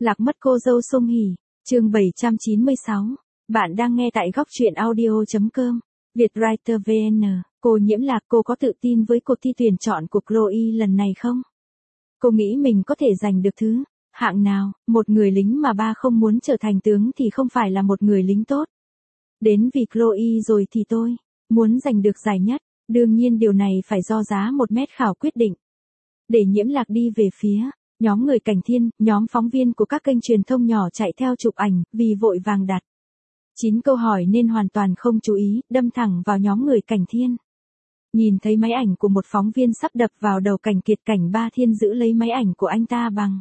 Lạc mất cô dâu Song Hỷ, chương 796. Bạn đang nghe tại góc truyện audio.com. Vietwriter VN. Cô Nhiễm Lạc, cô có tự tin với cuộc thi tuyển chọn của Chloe lần này không? Cô nghĩ mình có thể giành được thứ hạng nào? Một người lính mà ba không muốn trở thành tướng thì không phải là một người lính tốt. Đến vì Chloe rồi thì tôi muốn giành được giải nhất. Đương nhiên điều này phải do giá 1 mét khảo quyết định. Để Nhiễm Lạc đi về phía nhóm người Cảnh Thiên, nhóm phóng viên của các kênh truyền thông nhỏ chạy theo chụp ảnh, vì vội vàng đặt 9 câu hỏi nên hoàn toàn không chú ý, đâm thẳng vào nhóm người Cảnh Thiên. Nhìn thấy máy ảnh của một phóng viên sắp đập vào đầu Cảnh Kiệt, Cảnh Ba Thiên giữ lấy máy ảnh của anh ta bằng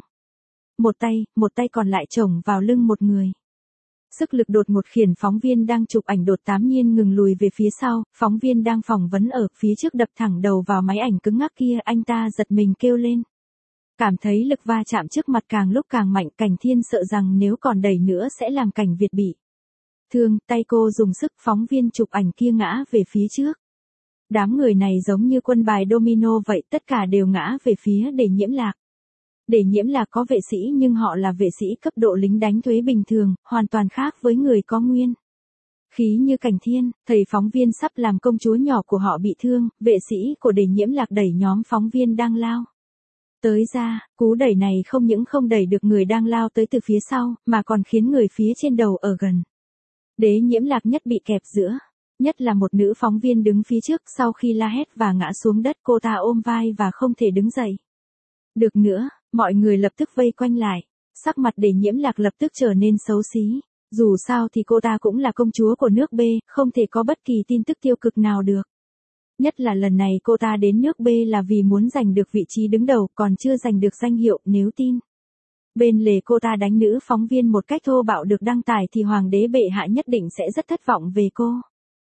một tay còn lại chồng vào lưng một người. Sức lực đột ngột khiến phóng viên đang chụp ảnh đột tám nhiên ngừng lùi về phía sau, phóng viên đang phỏng vấn ở phía trước đập thẳng đầu vào máy ảnh cứng ngắc kia, anh ta giật mình kêu lên. Cảm thấy lực va chạm trước mặt càng lúc càng mạnh, Cảnh Thiên sợ rằng nếu còn đẩy nữa sẽ làm Cảnh Việt bị thương, tay cô dùng sức, phóng viên chụp ảnh kia ngã về phía trước. Đám người này giống như quân bài domino vậy, tất cả đều ngã về phía Để Nhiễm Lạc. Để Nhiễm Lạc có vệ sĩ nhưng họ là vệ sĩ cấp độ lính đánh thuê bình thường, hoàn toàn khác với người có nguyên khí như Cảnh Thiên. Thầy phóng viên sắp làm công chúa nhỏ của họ bị thương, vệ sĩ của Để Nhiễm Lạc đẩy nhóm phóng viên đang lao tới ra. Cú đẩy này không những không đẩy được người đang lao tới từ phía sau, mà còn khiến người phía trên đầu ở gần Để Nhiễm Lạc nhất bị kẹp giữa. Nhất là một nữ phóng viên đứng phía trước, sau khi la hét và ngã xuống đất, cô ta ôm vai và không thể đứng dậy được nữa. Mọi người lập tức vây quanh lại. Sắc mặt Để Nhiễm Lạc lập tức trở nên xấu xí. Dù sao thì cô ta cũng là công chúa của nước B, không thể có bất kỳ tin tức tiêu cực nào được. Nhất là lần này cô ta đến nước B là vì muốn giành được vị trí đứng đầu, còn chưa giành được danh hiệu. Nếu tin bên lề cô ta đánh nữ phóng viên một cách thô bạo được đăng tải thì hoàng đế bệ hạ nhất định sẽ rất thất vọng về cô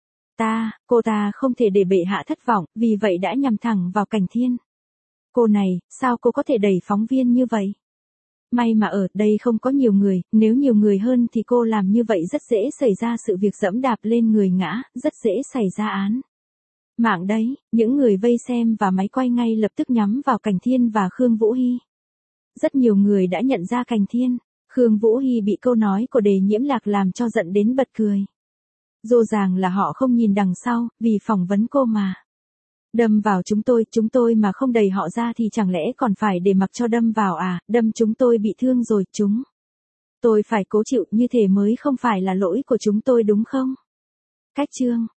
ta không thể để bệ hạ thất vọng, vì vậy đã nhằm thẳng vào Cảnh Thiên. Cô này, sao cô có thể đẩy phóng viên như vậy? May mà ở đây không có nhiều người, nếu nhiều người hơn thì cô làm như vậy rất dễ xảy ra sự việc dẫm đạp lên người ngã, rất dễ xảy ra án mạng đấy. Những người vây xem và máy quay ngay lập tức nhắm vào Cảnh Thiên và Khương Vũ Hy. Rất nhiều người đã nhận ra Cảnh Thiên. Khương Vũ Hy bị câu nói của Để Nhiễm Lạc làm cho giận đến bật cười. Rõ ràng là họ không nhìn đằng sau, vì phỏng vấn cô mà đâm vào chúng tôi mà không đẩy họ ra thì chẳng lẽ còn phải để mặc cho đâm vào à? Đâm chúng tôi bị thương rồi, tôi phải cố chịu, như thế mới không phải là lỗi của chúng tôi đúng không? Cách chương